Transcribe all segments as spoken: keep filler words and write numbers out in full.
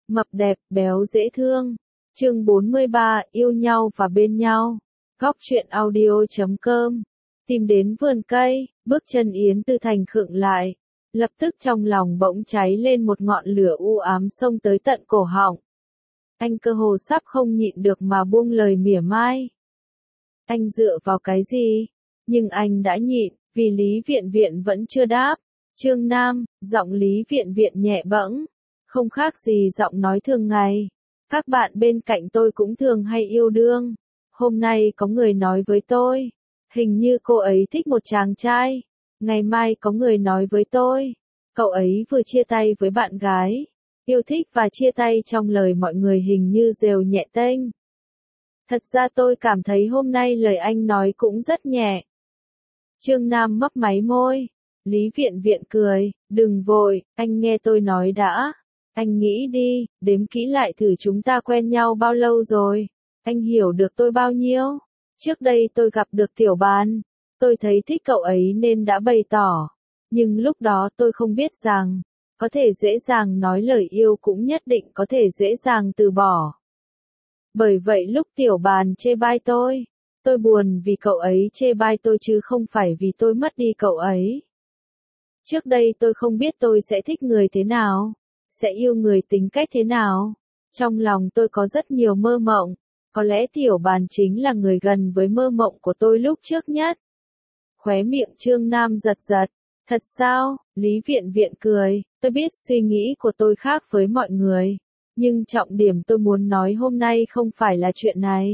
Mập đẹp, béo dễ thương. Chương bốn mươi ba, yêu nhau và bên nhau. Góc truyện audio chấm com. Tìm đến vườn cây, bước chân Yến Tư Thành khựng lại. Lập tức trong lòng bỗng cháy lên một ngọn lửa u ám xông tới tận cổ họng. Anh cơ hồ sắp không nhịn được mà buông lời mỉa mai. Anh dựa vào cái gì? Nhưng anh đã nhịn, vì Lý Viện Viện vẫn chưa đáp. Trương Nam, giọng Lý Viện Viện nhẹ bẫng, không khác gì giọng nói thường ngày. Các bạn bên cạnh tôi cũng thường hay yêu đương. Hôm nay có người nói với tôi, hình như cô ấy thích một chàng trai. Ngày mai có người nói với tôi, cậu ấy vừa chia tay với bạn gái. Yêu thích và chia tay trong lời mọi người hình như rều nhẹ tênh. Thật ra tôi cảm thấy hôm nay lời anh nói cũng rất nhẹ. Trương Nam mấp máy môi. Lý Viện Viện cười, đừng vội, anh nghe tôi nói đã. Anh nghĩ đi, đếm kỹ lại thử chúng ta quen nhau bao lâu rồi. Anh hiểu được tôi bao nhiêu. Trước đây tôi gặp được Tiểu Bàn. Tôi thấy thích cậu ấy nên đã bày tỏ. Nhưng lúc đó tôi không biết rằng, có thể dễ dàng nói lời yêu cũng nhất định có thể dễ dàng từ bỏ. Bởi vậy lúc Tiểu Bàn chê bai tôi, tôi buồn vì cậu ấy chê bai tôi chứ không phải vì tôi mất đi cậu ấy. Trước đây tôi không biết tôi sẽ thích người thế nào, sẽ yêu người tính cách thế nào. Trong lòng tôi có rất nhiều mơ mộng, có lẽ Tiểu Bàn chính là người gần với mơ mộng của tôi lúc trước nhất. Khóe miệng Trương Nam giật giật. Thật sao? Lý Viện Viện cười, tôi biết suy nghĩ của tôi khác với mọi người. Nhưng trọng điểm tôi muốn nói hôm nay không phải là chuyện này.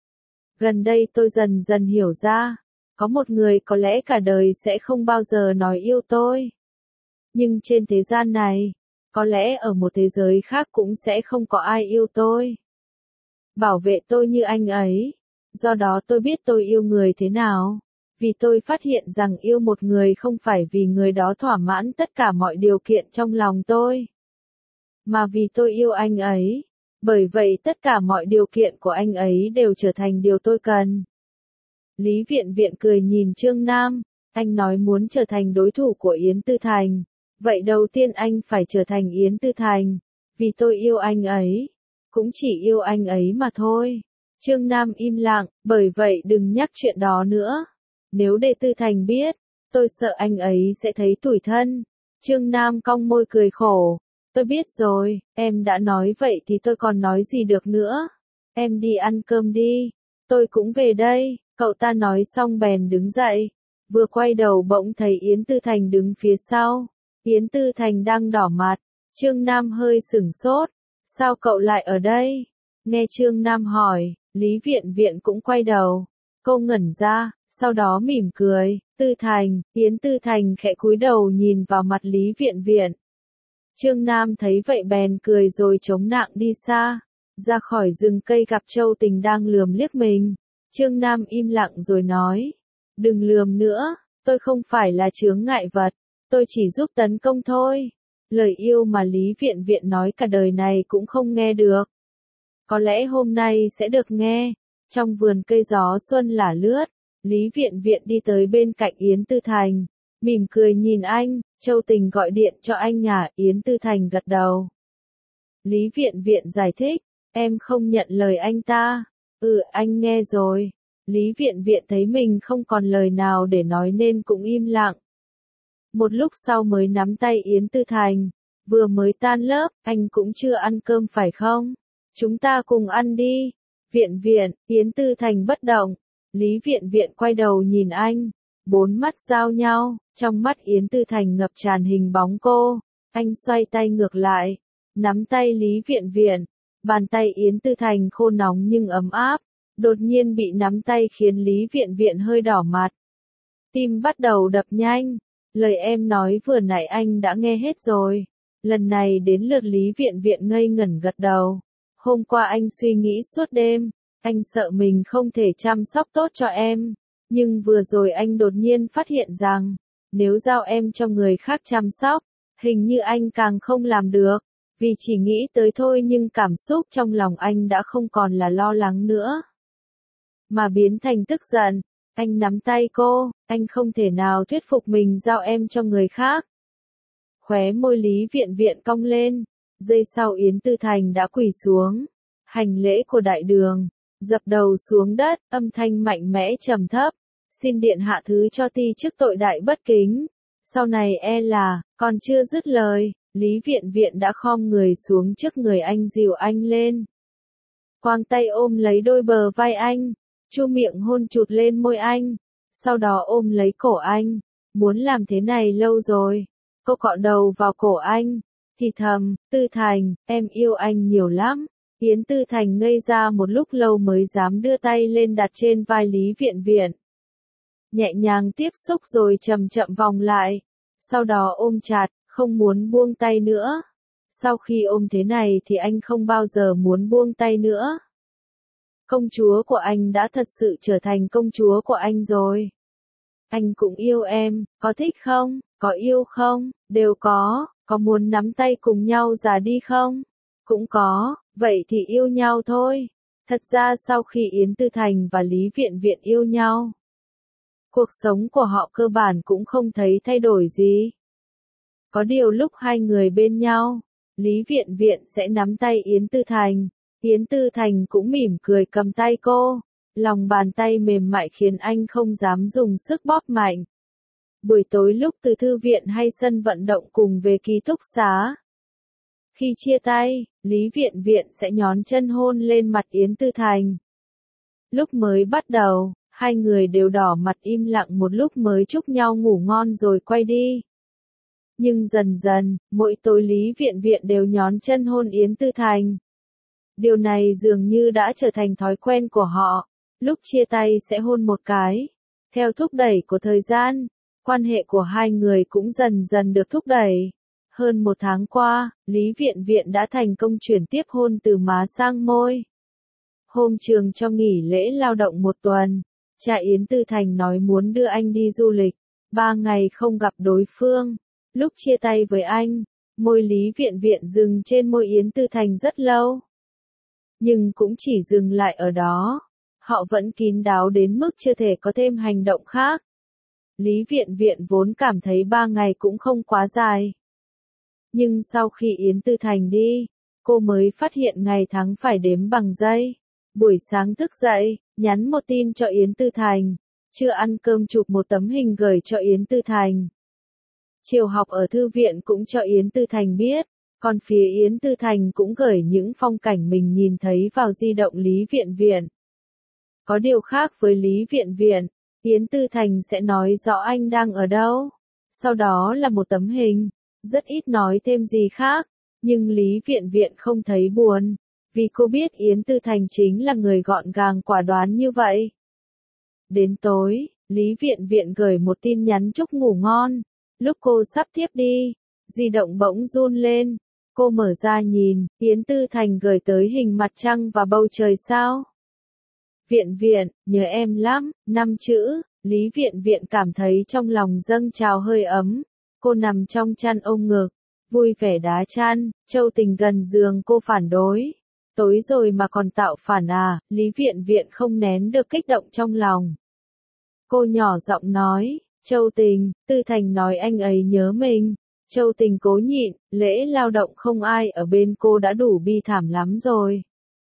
Gần đây tôi dần dần hiểu ra, có một người có lẽ cả đời sẽ không bao giờ nói yêu tôi. Nhưng trên thế gian này, có lẽ ở một thế giới khác cũng sẽ không có ai yêu tôi. Bảo vệ tôi như anh ấy. Do đó tôi biết tôi yêu người thế nào. Vì tôi phát hiện rằng yêu một người không phải vì người đó thỏa mãn tất cả mọi điều kiện trong lòng tôi. Mà vì tôi yêu anh ấy. Bởi vậy tất cả mọi điều kiện của anh ấy đều trở thành điều tôi cần. Lý Viện Viện cười nhìn Trương Nam. Anh nói muốn trở thành đối thủ của Yến Tư Thành. Vậy đầu tiên anh phải trở thành Yến Tư Thành. Vì tôi yêu anh ấy. Cũng chỉ yêu anh ấy mà thôi. Trương Nam im lặng, bởi vậy đừng nhắc chuyện đó nữa. Nếu để Tư Thành biết, tôi sợ anh ấy sẽ thấy tủi thân. Trương Nam cong môi cười khổ. Tôi biết rồi, em đã nói vậy thì tôi còn nói gì được nữa. Em đi ăn cơm đi. Tôi cũng về đây. Cậu ta nói xong bèn đứng dậy. Vừa quay đầu bỗng thấy Yến Tư Thành đứng phía sau. Yến Tư Thành đang đỏ mặt. Trương Nam hơi sửng sốt. Sao cậu lại ở đây? Nghe Trương Nam hỏi, Lý Viện Viện cũng quay đầu. Cô ngẩn ra, sau đó mỉm cười. Tư Thành, Yến Tư Thành khẽ cúi đầu nhìn vào mặt Lý Viện Viện. Trương Nam thấy vậy bèn cười rồi chống nạng đi xa. Ra khỏi rừng cây gặp Châu Tình đang lườm liếc mình. Trương Nam im lặng rồi nói. Đừng lườm nữa, tôi không phải là chướng ngại vật. Tôi chỉ giúp tấn công thôi. Lời yêu mà Lý Viện Viện nói cả đời này cũng không nghe được. Có lẽ hôm nay sẽ được nghe. Trong vườn cây gió xuân lả lướt, Lý Viện Viện đi tới bên cạnh Yến Tư Thành. Mỉm cười nhìn anh, Châu Tình gọi điện cho anh à, Yến Tư Thành gật đầu. Lý Viện Viện giải thích, em không nhận lời anh ta. Ừ, anh nghe rồi. Lý Viện Viện thấy mình không còn lời nào để nói nên cũng im lặng. Một lúc sau mới nắm tay Yến Tư Thành. Vừa mới tan lớp, anh cũng chưa ăn cơm phải không? Chúng ta cùng ăn đi. Viện Viện, Yến Tư Thành bất động. Lý Viện Viện quay đầu nhìn anh. Bốn mắt giao nhau, trong mắt Yến Tư Thành ngập tràn hình bóng cô. Anh xoay tay ngược lại, nắm tay Lý Viện Viện. Bàn tay Yến Tư Thành khô nóng nhưng ấm áp. Đột nhiên bị nắm tay khiến Lý Viện Viện hơi đỏ mặt. Tim bắt đầu đập nhanh. Lời em nói vừa nãy anh đã nghe hết rồi. Lần này đến lượt Lý Viện Viện ngây ngẩn gật đầu. Hôm qua anh suy nghĩ suốt đêm. Anh sợ mình không thể chăm sóc tốt cho em. Nhưng vừa rồi anh đột nhiên phát hiện rằng, nếu giao em cho người khác chăm sóc, hình như anh càng không làm được. Vì chỉ nghĩ tới thôi nhưng cảm xúc trong lòng anh đã không còn là lo lắng nữa. Mà biến thành tức giận. Anh nắm tay cô, anh không thể nào thuyết phục mình giao em cho người khác. Khóe môi Lý Viện Viện cong lên. Giây sau Yến Tư Thành đã quỳ xuống, hành lễ của đại đường, dập đầu xuống đất, âm thanh mạnh mẽ trầm thấp, xin điện hạ thứ cho ti trước tội đại bất kính. Sau này e là, còn chưa dứt lời, Lý Viện Viện đã khom người xuống trước người anh dìu anh lên. Quàng tay ôm lấy đôi bờ vai anh, chu miệng hôn chụt lên môi anh, sau đó ôm lấy cổ anh, muốn làm thế này lâu rồi. Cô cọ đầu vào cổ anh, thì thầm, Tư Thành, em yêu anh nhiều lắm. Yến Tư Thành ngây ra một lúc lâu mới dám đưa tay lên đặt trên vai Lý Viện Viện. Nhẹ nhàng tiếp xúc rồi chậm chậm vòng lại, sau đó ôm chặt, không muốn buông tay nữa. Sau khi ôm thế này thì anh không bao giờ muốn buông tay nữa. Công chúa của anh đã thật sự trở thành công chúa của anh rồi. Anh cũng yêu em, có thích không, có yêu không, đều có, có muốn nắm tay cùng nhau già đi không? Cũng có, vậy thì yêu nhau thôi. Thật ra sau khi Yến Tư Thành và Lý Viện Viện yêu nhau, cuộc sống của họ cơ bản cũng không thấy thay đổi gì. Có điều lúc hai người bên nhau, Lý Viện Viện sẽ nắm tay Yến Tư Thành, Yến Tư Thành cũng mỉm cười cầm tay cô, lòng bàn tay mềm mại khiến anh không dám dùng sức bóp mạnh. Buổi tối lúc từ thư viện hay sân vận động cùng về ký túc xá. Khi chia tay, Lý Viện Viện sẽ nhón chân hôn lên mặt Yến Tư Thành. Lúc mới bắt đầu, hai người đều đỏ mặt im lặng một lúc mới chúc nhau ngủ ngon rồi quay đi. Nhưng dần dần, mỗi tối Lý Viện Viện đều nhón chân hôn Yến Tư Thành. Điều này dường như đã trở thành thói quen của họ, lúc chia tay sẽ hôn một cái. Theo thúc đẩy của thời gian, quan hệ của hai người cũng dần dần được thúc đẩy. Hơn một tháng qua, Lý Viện Viện đã thành công chuyển tiếp hôn từ má sang môi. Hôm trường cho nghỉ lễ lao động một tuần, cha Yến Tư Thành nói muốn đưa anh đi du lịch, ba ngày không gặp đối phương. Lúc chia tay với anh, môi Lý Viện Viện dừng trên môi Yến Tư Thành rất lâu. Nhưng cũng chỉ dừng lại ở đó. Họ vẫn kín đáo đến mức chưa thể có thêm hành động khác. Lý Viện Viện vốn cảm thấy ba ngày cũng không quá dài. Nhưng sau khi Yến Tư Thành đi, cô mới phát hiện ngày tháng phải đếm bằng giây. Buổi sáng thức dậy, nhắn một tin cho Yến Tư Thành. Chưa ăn cơm chụp một tấm hình gửi cho Yến Tư Thành. Chiều học ở thư viện cũng cho Yến Tư Thành biết. Còn phía Yến Tư Thành cũng gửi những phong cảnh mình nhìn thấy vào di động Lý Viện Viện. Có điều khác với Lý Viện Viện, Yến Tư Thành sẽ nói rõ anh đang ở đâu. Sau đó là một tấm hình, rất ít nói thêm gì khác, nhưng Lý Viện Viện không thấy buồn, vì cô biết Yến Tư Thành chính là người gọn gàng quả đoán như vậy. Đến tối, Lý Viện Viện gửi một tin nhắn chúc ngủ ngon. Lúc cô sắp tiếp đi, di động bỗng run lên. Cô mở ra nhìn, Yến Tư Thành gửi tới hình mặt trăng và bầu trời sao. Viện Viện, nhớ em lắm, năm chữ. Lý Viện Viện cảm thấy trong lòng dâng trào hơi ấm. Cô nằm trong chăn ôm ngực, vui vẻ đá chăn, Châu Tình gần giường cô phản đối. Tối rồi mà còn tạo phản à, Lý Viện Viện không nén được kích động trong lòng. Cô nhỏ giọng nói, Châu Tình, Tư Thành nói anh ấy nhớ mình. Châu Tình cố nhịn, lễ lao động không ai ở bên cô đã đủ bi thảm lắm rồi.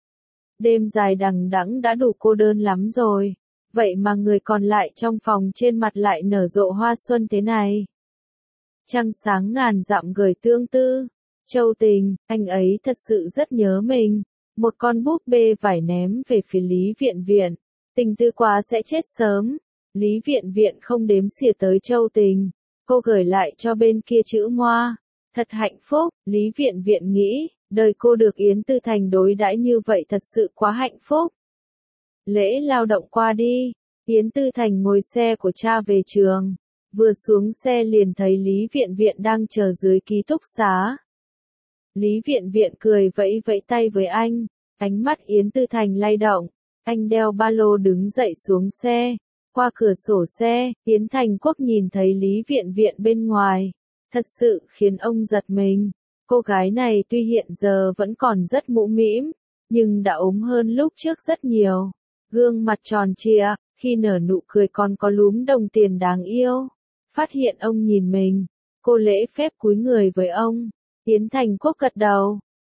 Đêm dài đằng đẵng đã đủ cô đơn lắm rồi. Vậy mà người còn lại trong phòng trên mặt lại nở rộ hoa xuân thế này. Trăng sáng ngàn dặm gửi tương tư. Châu Tình, anh ấy thật sự rất nhớ mình. Một con búp bê vải ném về phía Lý Viện Viện. Tình tư quá sẽ chết sớm. Lý Viện Viện không đếm xỉa tới Châu Tình. Cô gửi lại cho bên kia chữ ngoa. Thật hạnh phúc, Lý Viện Viện nghĩ, đời cô được Yến Tư Thành đối đãi như vậy thật sự quá hạnh phúc. Lễ lao động qua đi, Yến Tư Thành ngồi xe của cha về trường. Vừa xuống xe liền thấy Lý Viện Viện đang chờ dưới ký túc xá. Lý Viện Viện cười vẫy vẫy tay với anh, ánh mắt Yến Tư Thành lay động. Anh đeo ba lô đứng dậy xuống xe. Qua cửa sổ xe, Yến Thành Quốc nhìn thấy Lý Viện Viện bên ngoài. Thật sự khiến ông giật mình. Cô gái này tuy hiện giờ vẫn còn rất mũm mĩm, nhưng đã ốm hơn lúc trước rất nhiều. Gương mặt tròn trịa, khi nở nụ cười còn có lúm đồng tiền đáng yêu. Phát hiện ông nhìn mình, cô lễ phép cúi người với ông. Yến Thành Quốc gật đầu,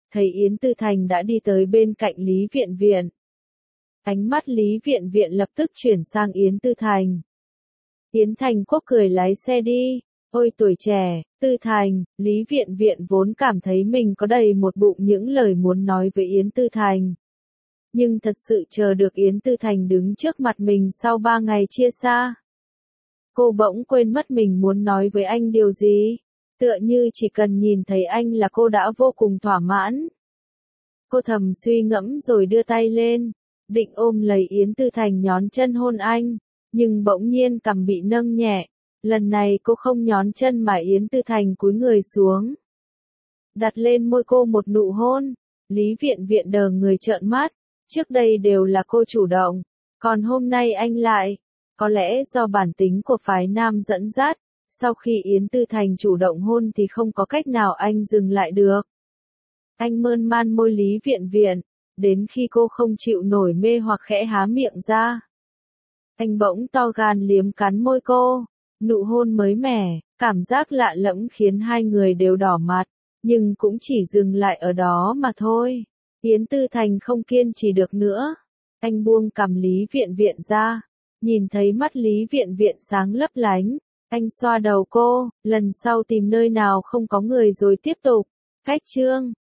thấy Yến Tư Thành đã đi tới bên cạnh Lý Viện Viện. Ánh mắt Lý Viện Viện lập tức chuyển sang Yến Tư Thành. Yến Thành Quốc cười lái xe đi. Ôi tuổi trẻ, Tư Thành, Lý Viện Viện vốn cảm thấy mình có đầy một bụng những lời muốn nói với Yến Tư Thành. Nhưng thật sự chờ được Yến Tư Thành đứng trước mặt mình sau ba ngày chia xa. Cô bỗng quên mất mình muốn nói với anh điều gì. Tựa như chỉ cần nhìn thấy anh là cô đã vô cùng thỏa mãn. Cô thầm suy ngẫm rồi đưa tay lên, định ôm lấy Yến Tư Thành nhón chân hôn anh, nhưng bỗng nhiên cằm bị nâng nhẹ. Lần này cô không nhón chân mà Yến Tư Thành cúi người xuống, đặt lên môi cô một nụ hôn. Lý Viện Viện đờ người trợn mắt, trước đây đều là cô chủ động, còn hôm nay anh lại. Có lẽ do bản tính của phái nam dẫn dắt, sau khi Yến Tư Thành chủ động hôn thì không có cách nào anh dừng lại được. Anh mơn man môi Lý Viện Viện, đến khi cô không chịu nổi mê hoặc khẽ há miệng ra. Anh bỗng to gan liếm cắn môi cô, nụ hôn mới mẻ, cảm giác lạ lẫm khiến hai người đều đỏ mặt, nhưng cũng chỉ dừng lại ở đó mà thôi. Yến Tư Thành không kiên trì được nữa, anh buông cằm Lý Viện Viện ra, nhìn thấy mắt Lý Viện Viện sáng lấp lánh, anh xoa đầu cô, lần sau tìm nơi nào không có người rồi tiếp tục. Khách chương